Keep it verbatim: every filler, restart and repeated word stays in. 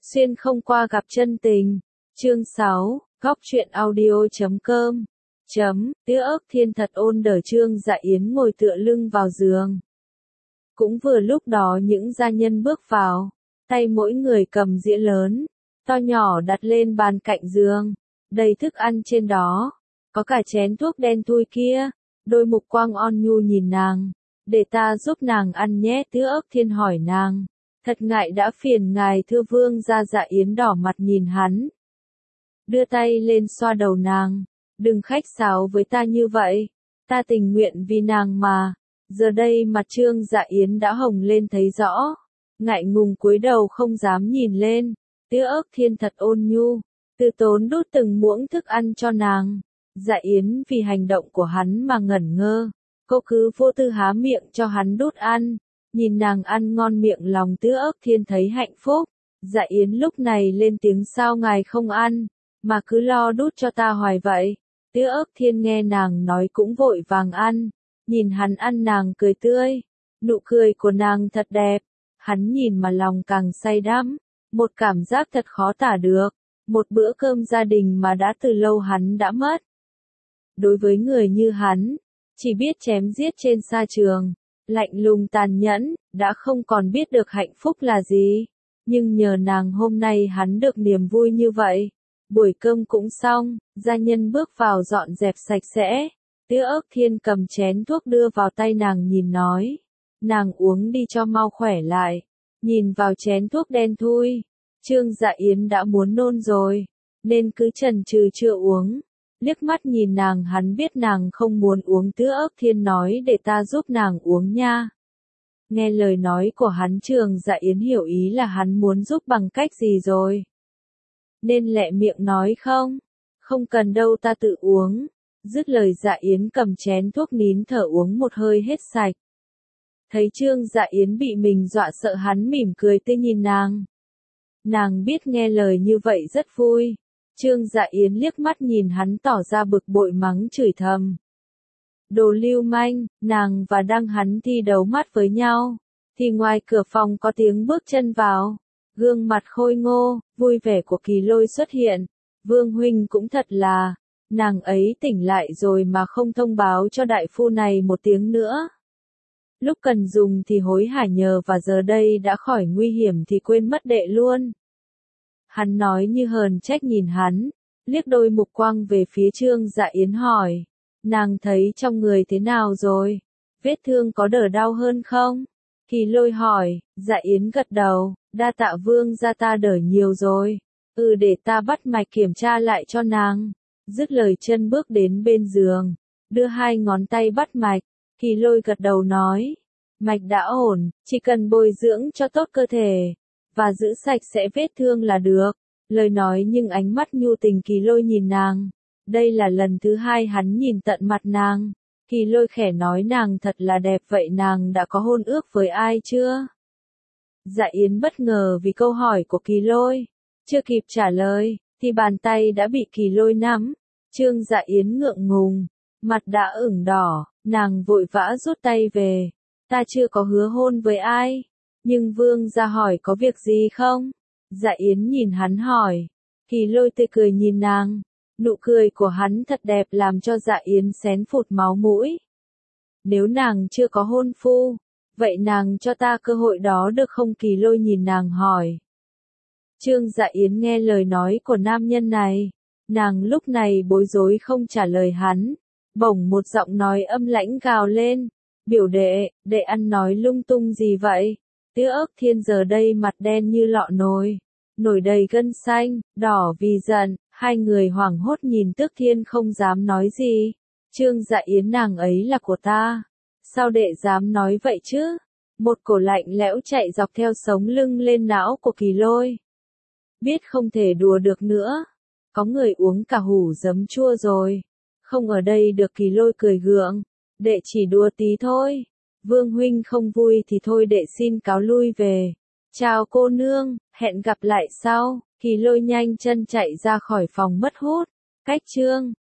Xuyên không qua gặp chân tình. Chương sáu, góc truyện audio chấm com. Chấm, Tía ớt thiên thật ôn đờ. Trương Dạ Yến ngồi tựa lưng vào giường. Cũng vừa lúc đó những gia nhân bước vào, tay mỗi người cầm dĩa lớn, to nhỏ đặt lên bàn cạnh giường, đầy thức ăn trên đó, có cả chén thuốc đen thui kia. Đôi mục quang ôn nhu nhìn nàng, để ta giúp nàng ăn nhé. Tía ớt thiên hỏi nàng, thật ngại đã phiền ngài thưa vương gia. Dạ Yến đỏ mặt nhìn hắn, đưa tay lên xoa đầu nàng, đừng khách sáo với ta như vậy, ta tình nguyện vì nàng mà. Giờ đây mặt Trương Dạ Yến đã hồng lên thấy rõ, ngại ngùng cúi đầu không dám nhìn lên. Tía ớt thiên thật ôn nhu, từ tốn đút từng muỗng thức ăn cho nàng. Dạ Yến vì hành động của hắn mà ngẩn ngơ, cô cứ vô tư há miệng cho hắn đút ăn, nhìn nàng ăn ngon miệng lòng Tía ớt thiên thấy hạnh phúc. Dạ Yến lúc này lên tiếng, sao ngài không ăn, mà cứ lo đút cho ta hoài vậy. Tía ớt thiên nghe nàng nói cũng vội vàng ăn, nhìn hắn ăn nàng cười tươi, nụ cười của nàng thật đẹp, hắn nhìn mà lòng càng say đắm, một cảm giác thật khó tả được, một bữa cơm gia đình mà đã từ lâu hắn đã mất. Đối với người như hắn, chỉ biết chém giết trên sa trường, lạnh lùng tàn nhẫn, đã không còn biết được hạnh phúc là gì, nhưng nhờ nàng hôm nay hắn được niềm vui như vậy. Buổi cơm cũng xong, gia nhân bước vào dọn dẹp sạch sẽ. Tía ớt thiên cầm chén thuốc đưa vào tay nàng nhìn nói, nàng uống đi cho mau khỏe lại. Nhìn vào chén thuốc đen thui, Trương Dạ Yến đã muốn nôn rồi, nên cứ chần chừ chưa uống. Liếc mắt nhìn nàng, hắn biết nàng không muốn uống. Tía ớt thiên nói, để ta giúp nàng uống nha. Nghe lời nói của hắn, Trương Dạ Yến hiểu ý là hắn muốn giúp bằng cách gì rồi, nên lẹ miệng nói không, không cần đâu, ta tự uống. Dứt lời Dạ Yến cầm chén thuốc nín thở uống một hơi hết sạch. Thấy Trương Dạ Yến bị mình dọa sợ, hắn mỉm cười tươi nhìn nàng. Nàng biết nghe lời như vậy rất vui. Trương Dạ Yến liếc mắt nhìn hắn tỏ ra bực bội mắng chửi thầm. Đồ lưu manh, nàng và đang hắn thi đấu mắt với nhau, thì ngoài cửa phòng có tiếng bước chân vào. Gương mặt khôi ngô, vui vẻ của Kỳ Lôi xuất hiện. Vương huynh cũng thật là, nàng ấy tỉnh lại rồi mà không thông báo cho đại phu này một tiếng nữa. Lúc cần dùng thì hối hả nhờ, và giờ đây đã khỏi nguy hiểm thì quên mất đệ luôn. Hắn nói như hờn trách nhìn hắn, liếc đôi mục quang về phía Trương Dạ Yến hỏi, nàng thấy trong người thế nào rồi, vết thương có đỡ đau hơn không? Kỳ Lôi hỏi. Dạ Yến gật đầu, đa tạ vương gia, ta đỡ nhiều rồi. Ừ, để ta bắt mạch kiểm tra lại cho nàng. Dứt lời chân bước đến bên giường, đưa hai ngón tay bắt mạch. Kỳ Lôi gật đầu nói, mạch đã ổn, chỉ cần bồi dưỡng cho tốt cơ thể, và giữ sạch sẽ vết thương là được. Lời nói nhưng ánh mắt nhu tình Kỳ Lôi nhìn nàng. Đây là lần thứ hai hắn nhìn tận mặt nàng. Kỳ Lôi khẽ nói, nàng thật là đẹp, vậy nàng đã có hôn ước với ai chưa? Dạ Yến bất ngờ vì câu hỏi của Kỳ Lôi, chưa kịp trả lời, thì bàn tay đã bị Kỳ Lôi nắm. Trương Dạ Yến ngượng ngùng, mặt đã ửng đỏ, nàng vội vã rút tay về. Ta chưa có hứa hôn với ai, nhưng vương gia hỏi có việc gì không? Dạ Yến nhìn hắn hỏi. Kỳ Lôi tươi cười nhìn nàng. Nụ cười của hắn thật đẹp làm cho Dạ Yến xén phụt máu mũi. Nếu nàng chưa có hôn phu, vậy nàng cho ta cơ hội đó được không? Kỳ Lôi nhìn nàng hỏi. Trương Dạ Yến nghe lời nói của nam nhân này, nàng lúc này bối rối không trả lời hắn. Bỗng một giọng nói âm lãnh gào lên, biểu đệ, đệ ăn nói lung tung gì vậy? Tía ớt thiên giờ đây mặt đen như lọ nồi, nổi đầy gân xanh, đỏ vì giận. Hai người hoảng hốt nhìn Tước Thiên không dám nói gì. Trương Dạ Yến, nàng ấy là của ta. Sao đệ dám nói vậy chứ? Một cổ lạnh lẽo chạy dọc theo sống lưng lên não của Kỳ Lôi. Biết không thể đùa được nữa. Có người uống cả hủ giấm chua rồi. Không ở đây được. Kỳ Lôi cười gượng. Đệ chỉ đùa tí thôi. Vương huynh không vui thì thôi, đệ xin cáo lui về. Chào cô nương, hẹn gặp lại sau. Kỳ Lôi nhanh chân chạy ra khỏi phòng mất hút. Cách Trương